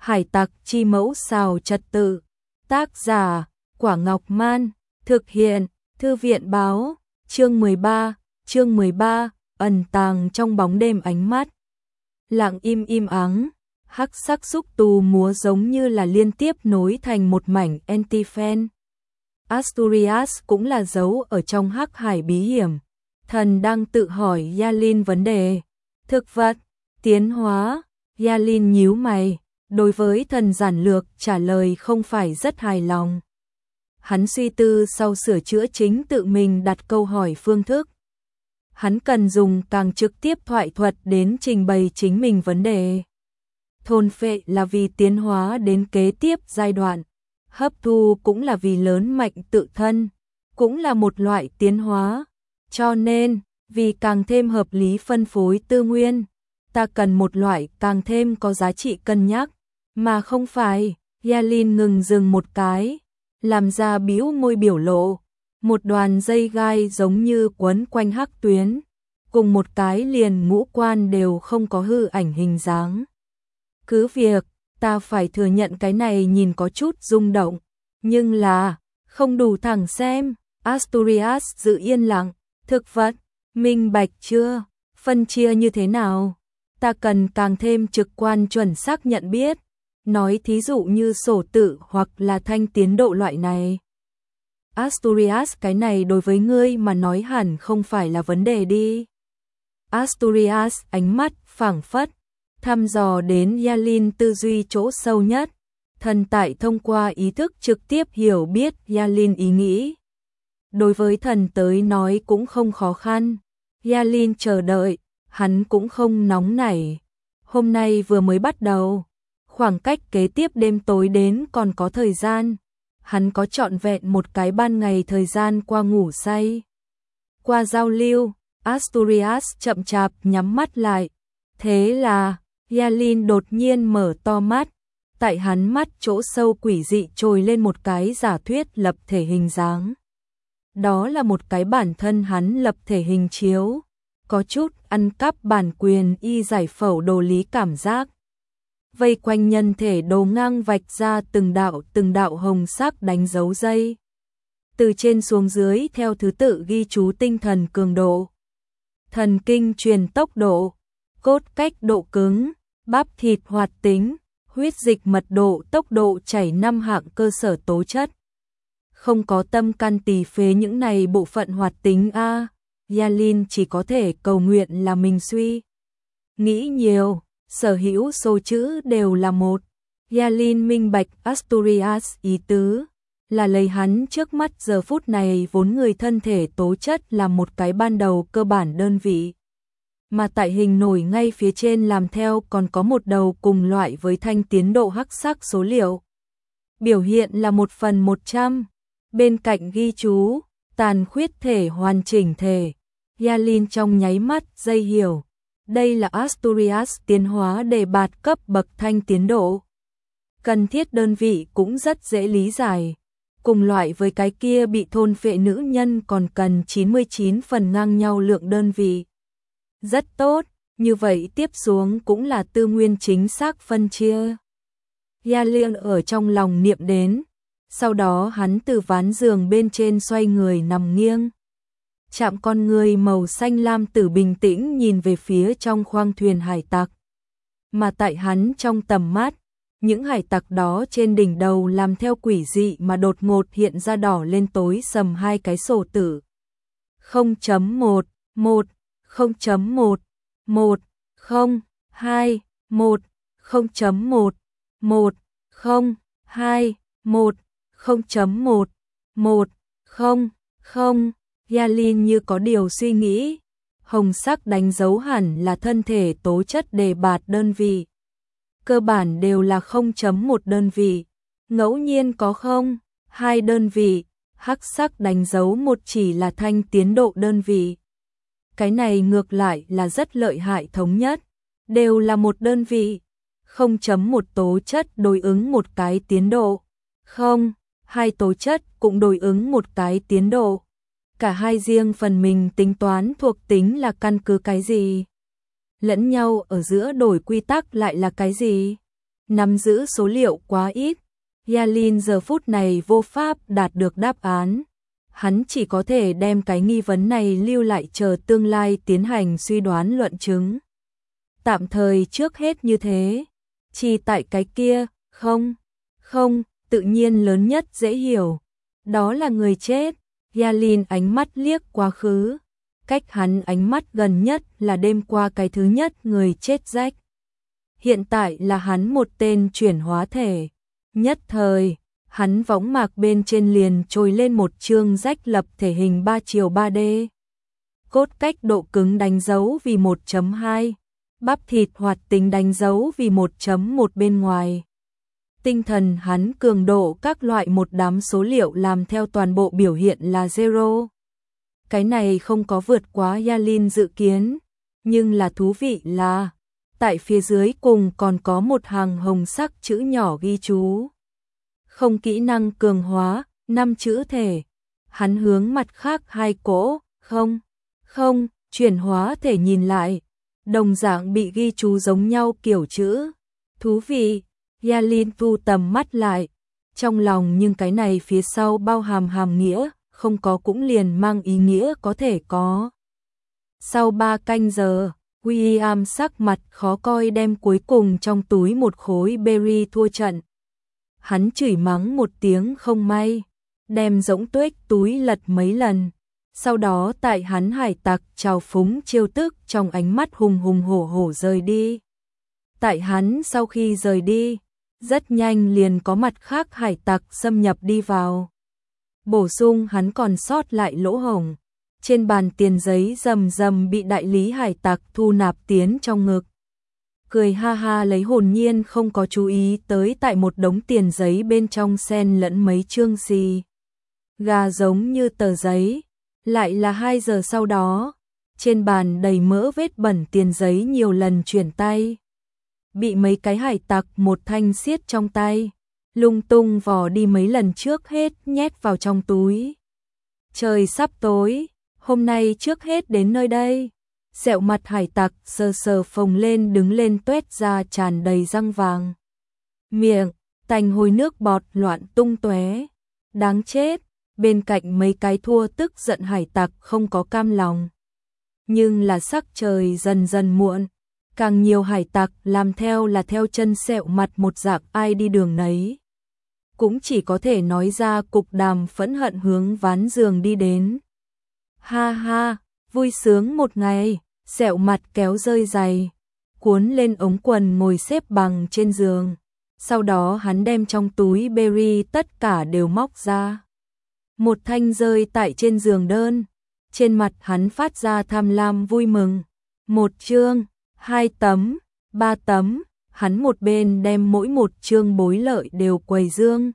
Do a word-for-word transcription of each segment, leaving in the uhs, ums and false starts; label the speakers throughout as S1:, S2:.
S1: Hải tặc chi mẫu xào trật tự. Tác giả, Quả Ngọc Man. Thực hiện, Thư viện Báo. Chương mười ba, chương mười ba, ẩn tàng trong bóng đêm ánh mắt. Lặng im im ắng, hắc sắc xúc tu múa giống như là liên tiếp nối thành một mảnh anti-fan. Asturias cũng là dấu ở trong hắc hải bí hiểm. Thần đang tự hỏi Yalin vấn đề. Thực vật, tiến hóa. Yalin nhíu mày, đối với thần giản lược trả lời không phải rất hài lòng. Hắn suy tư sau sửa chữa chính tự mình đặt câu hỏi phương thức. Hắn cần dùng càng trực tiếp thoại thuật đến trình bày chính mình vấn đề. Thôn phệ là vì tiến hóa đến kế tiếp giai đoạn. Hấp thu cũng là vì lớn mạnh tự thân, cũng là một loại tiến hóa. Cho nên, vì càng thêm hợp lý phân phối tư nguyên, ta cần một loại càng thêm có giá trị cân nhắc, mà không phải. Yalin ngừng dừng một cái, làm ra bĩu môi biểu lộ. Một đoàn dây gai giống như quấn quanh hắc tuyến, cùng một cái liền ngũ quan đều không có hư ảnh hình dáng. Cứ việc, ta phải thừa nhận cái này nhìn có chút rung động, nhưng là, không đủ thẳng xem. Asturias giữ yên lặng. Thực vật, minh bạch chưa? Phân chia như thế nào? Ta cần càng thêm trực quan chuẩn xác nhận biết. Nói thí dụ như sổ tự hoặc là thanh tiến độ loại này. Asturias, cái này đối với ngươi mà nói hẳn không phải là vấn đề đi. Asturias ánh mắt phảng phất, thăm dò đến Yalin tư duy chỗ sâu nhất. Thần tại thông qua ý thức trực tiếp hiểu biết Yalin ý nghĩ. Đối với thần tới nói cũng không khó khăn. Yalin chờ đợi, hắn cũng không nóng nảy. Hôm nay vừa mới bắt đầu, khoảng cách kế tiếp đêm tối đến còn có thời gian. Hắn có trọn vẹn một cái ban ngày thời gian qua ngủ say. Qua giao lưu, Asturias chậm chạp nhắm mắt lại. Thế là, Yalin đột nhiên mở to mắt. Tại hắn mắt chỗ sâu quỷ dị trồi lên một cái giả thuyết lập thể hình dáng. Đó là một cái bản thân hắn lập thể hình chiếu. Có chút ăn cắp bản quyền y giải phẫu đồ lý cảm giác. Vây quanh nhân thể đồ ngang vạch ra từng đạo từng đạo hồng sắc đánh dấu dây. Từ trên xuống dưới theo thứ tự ghi chú tinh thần cường độ, thần kinh truyền tốc độ, cốt cách độ cứng, bắp thịt hoạt tính, huyết dịch mật độ, tốc độ chảy năm hạng cơ sở tố chất. Không có tâm can tỳ phế những này bộ phận hoạt tính a, Yalin chỉ có thể cầu nguyện là mình suy nghĩ nhiều. Sở hữu số chữ đều là một. Yalin minh bạch Asturias ý tứ, là lấy hắn trước mắt giờ phút này vốn người thân thể tố chất là một cái ban đầu cơ bản đơn vị. Mà tại hình nổi ngay phía trên làm theo còn có một đầu cùng loại với thanh tiến độ hắc sắc số liệu. Biểu hiện là một phần một trăm. Bên cạnh ghi chú, tàn khuyết thể hoàn chỉnh thể. Yalin trong nháy mắt dây hiểu. Đây là Asturias tiến hóa đề bạt cấp bậc thanh tiến độ. Cần thiết đơn vị cũng rất dễ lý giải. Cùng loại với cái kia bị thôn phệ nữ nhân còn cần chín mươi chín phần ngang nhau lượng đơn vị. Rất tốt, như vậy tiếp xuống cũng là tư nguyên chính xác phân chia. Yalin ở trong lòng niệm đến. Sau đó hắn từ ván giường bên trên xoay người nằm nghiêng. Chạm con người màu xanh lam tử bình tĩnh nhìn về phía trong khoang thuyền hải tặc. Mà tại hắn trong tầm mắt, những hải tặc đó trên đỉnh đầu làm theo quỷ dị mà đột ngột hiện ra đỏ lên tối sầm hai cái sổ tử. không chấm một, một, không chấm một, một, không, hai, một, không chấm một, một, không, hai, một, không chấm một, một, không, không. Yalin như có điều suy nghĩ. Hồng sắc đánh dấu hẳn là thân thể tố chất đề bạt đơn vị. Cơ bản đều là không chấm một đơn vị. Ngẫu nhiên có không, hai đơn vị. Hắc sắc đánh dấu một chỉ là thanh tiến độ đơn vị. Cái này ngược lại là rất lợi hại thống nhất. Đều là một đơn vị. không chấm một tố chất đối ứng một cái tiến độ. Không, hai tố chất cũng đối ứng một cái tiến độ. Cả hai riêng phần mình tính toán thuộc tính là căn cứ cái gì? Lẫn nhau ở giữa đổi quy tắc lại là cái gì? nắm giữ số liệu quá ít. Yalin giờ phút này vô pháp đạt được đáp án. Hắn chỉ có thể đem cái nghi vấn này lưu lại chờ tương lai tiến hành suy đoán luận chứng. Tạm thời trước hết như thế. Chỉ tại cái kia, không, không, tự nhiên lớn nhất dễ hiểu. Đó là người chết. Yalin ánh mắt liếc quá khứ. Cách hắn ánh mắt gần nhất là đêm qua cái thứ nhất người chết rách. Hiện tại là hắn một tên chuyển hóa thể. Nhất thời, hắn võng mạc bên trên liền trồi lên một chương rách lập thể hình ba chiều ba D. Cốt cách độ cứng đánh dấu vì một chấm hai, bắp thịt hoạt tính đánh dấu vì một chấm một bên ngoài. Tinh thần hắn cường độ các loại một đám số liệu làm theo toàn bộ biểu hiện là zero. Cái này không có vượt quá Yalin dự kiến, nhưng là thú vị là tại phía dưới cùng còn có một hàng hồng sắc chữ nhỏ ghi chú. Không kỹ năng cường hóa, năm chữ thể. Hắn hướng mặt khác hai cỗ, không, không, chuyển hóa thể nhìn lại. Đồng dạng bị ghi chú giống nhau kiểu chữ. Thú vị, Yalin thu tầm mắt lại. Trong lòng nhưng cái này phía sau bao hàm hàm nghĩa, không có cũng liền mang ý nghĩa có thể có. Sau ba canh giờ, William sắc mặt khó coi đem cuối cùng trong túi một khối berry thua trận. Hắn chửi mắng một tiếng không may, đem rỗng tuếch túi lật mấy lần. Sau đó tại hắn hải tặc trào phúng chiêu tức trong ánh mắt hùng hùng hổ hổ rời đi. Tại hắn sau khi rời đi, rất nhanh liền có mặt khác hải tặc xâm nhập đi vào. Bổ sung hắn còn sót lại lỗ hổng. Trên bàn tiền giấy rầm rầm bị đại lý hải tặc thu nạp tiến trong ngực. Cười ha ha lấy hồn nhiên không có chú ý tới tại một đống tiền giấy bên trong xen lẫn mấy chương xì gà giống như tờ giấy. Lại là hai giờ sau đó, trên bàn đầy mỡ vết bẩn tiền giấy nhiều lần chuyển tay. Bị mấy cái hải tặc một thanh siết trong tay, lung tung vò đi mấy lần trước hết nhét vào trong túi. Trời sắp tối, hôm nay trước hết đến nơi đây. Sẹo mặt hải tặc sờ sờ phồng lên đứng lên tuét ra tràn đầy răng vàng. Miệng, tành hồi nước bọt loạn tung tóe. Đáng chết, bên cạnh mấy cái thua tức giận hải tặc không có cam lòng. Nhưng là sắc trời dần dần muộn, càng nhiều hải tặc làm theo là theo chân sẹo mặt một dạng ai đi đường nấy. Cũng chỉ có thể nói ra cục đàm phẫn hận hướng ván giường đi đến. Ha ha, vui sướng một ngày. Sẹo mặt kéo rơi giày, cuốn lên ống quần ngồi xếp bằng trên giường. Sau đó hắn đem trong túi berry tất cả đều móc ra. Một thanh rơi tại trên giường đơn. Trên mặt hắn phát ra tham lam vui mừng. Một chương, hai tấm, ba tấm. Hắn một bên đem mỗi một chương bối lợi đều quầy dương.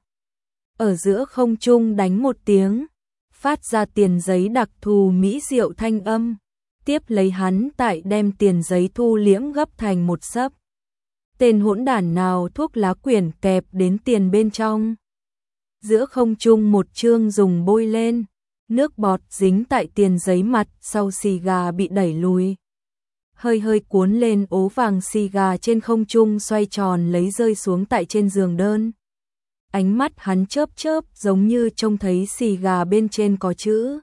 S1: Ở giữa không trung đánh một tiếng, phát ra tiền giấy đặc thù mỹ diệu thanh âm. Tiếp lấy hắn tại đem tiền giấy thu liễm gấp thành một xấp. Tên hỗn đản nào thuốc lá quyển kẹp đến tiền bên trong. Giữa không trung một chương dùng bôi lên, nước bọt dính tại tiền giấy mặt sau xì gà bị đẩy lùi. Hơi hơi cuốn lên ố vàng xì gà trên không trung xoay tròn lấy rơi xuống tại trên giường đơn. Ánh mắt hắn chớp chớp giống như trông thấy xì gà bên trên có chữ.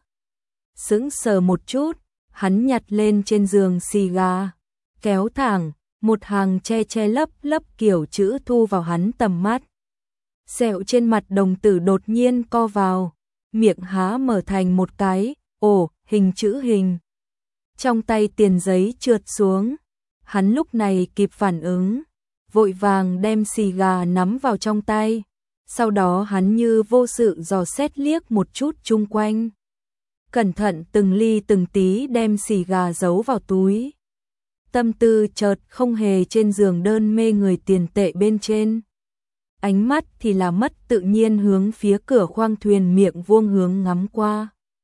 S1: Sững sờ một chút. Hắn nhặt lên trên giường xì gà, kéo thẳng, một hàng che che lấp lấp kiểu chữ thu vào hắn tầm mắt. Sẹo trên mặt đồng tử đột nhiên co vào, miệng há mở thành một cái, ồ, hình chữ hình. Trong tay tiền giấy trượt xuống, hắn lúc này kịp phản ứng, vội vàng đem xì gà nắm vào trong tay, sau đó hắn như vô sự dò xét liếc một chút chung quanh. Cẩn thận từng ly từng tí đem xì gà giấu vào túi. Tâm tư chợt không hề trên giường đơn mê người tiền tệ bên trên. Ánh mắt thì là mất tự nhiên hướng phía cửa khoang thuyền miệng vuông hướng ngắm qua.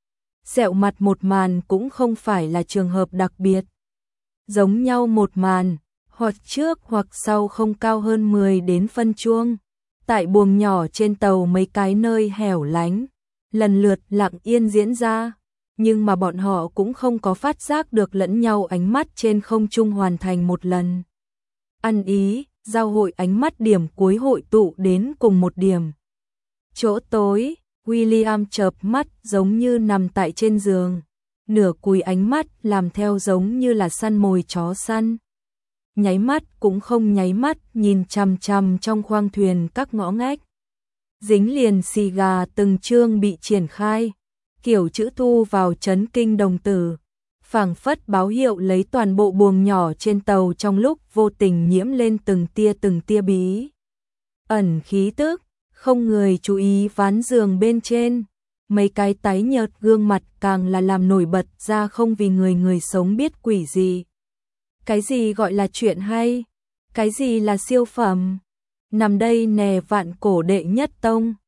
S1: Sẹo mặt một màn cũng không phải là trường hợp đặc biệt. Giống nhau một màn, hoặc trước hoặc sau không cao hơn mười đến phân chuông. Tại buồng nhỏ trên tàu mấy cái nơi hẻo lánh, lần lượt lặng yên diễn ra, nhưng mà bọn họ cũng không có phát giác được lẫn nhau ánh mắt trên không trung hoàn thành một lần. Ăn ý, giao hội ánh mắt điểm cuối hội tụ đến cùng một điểm. Chỗ tối, William chợp mắt giống như nằm tại trên giường, nửa cúi ánh mắt làm theo giống như là săn mồi chó săn. Nháy mắt cũng không nháy mắt nhìn chằm chằm trong khoang thuyền các ngõ ngách. Dính liền xì gà từng chương bị triển khai, kiểu chữ thu vào chấn kinh đồng tử, phảng phất báo hiệu lấy toàn bộ buồng nhỏ trên tàu trong lúc vô tình nhiễm lên từng tia từng tia bí ẩn khí tức, không người chú ý ván giường bên trên, mấy cái tái nhợt gương mặt càng là làm nổi bật ra không vì người người sống biết quỷ gì. Cái gì gọi là chuyện hay? Cái gì là siêu phẩm? Nằm đây nè vạn cổ đệ nhất tông.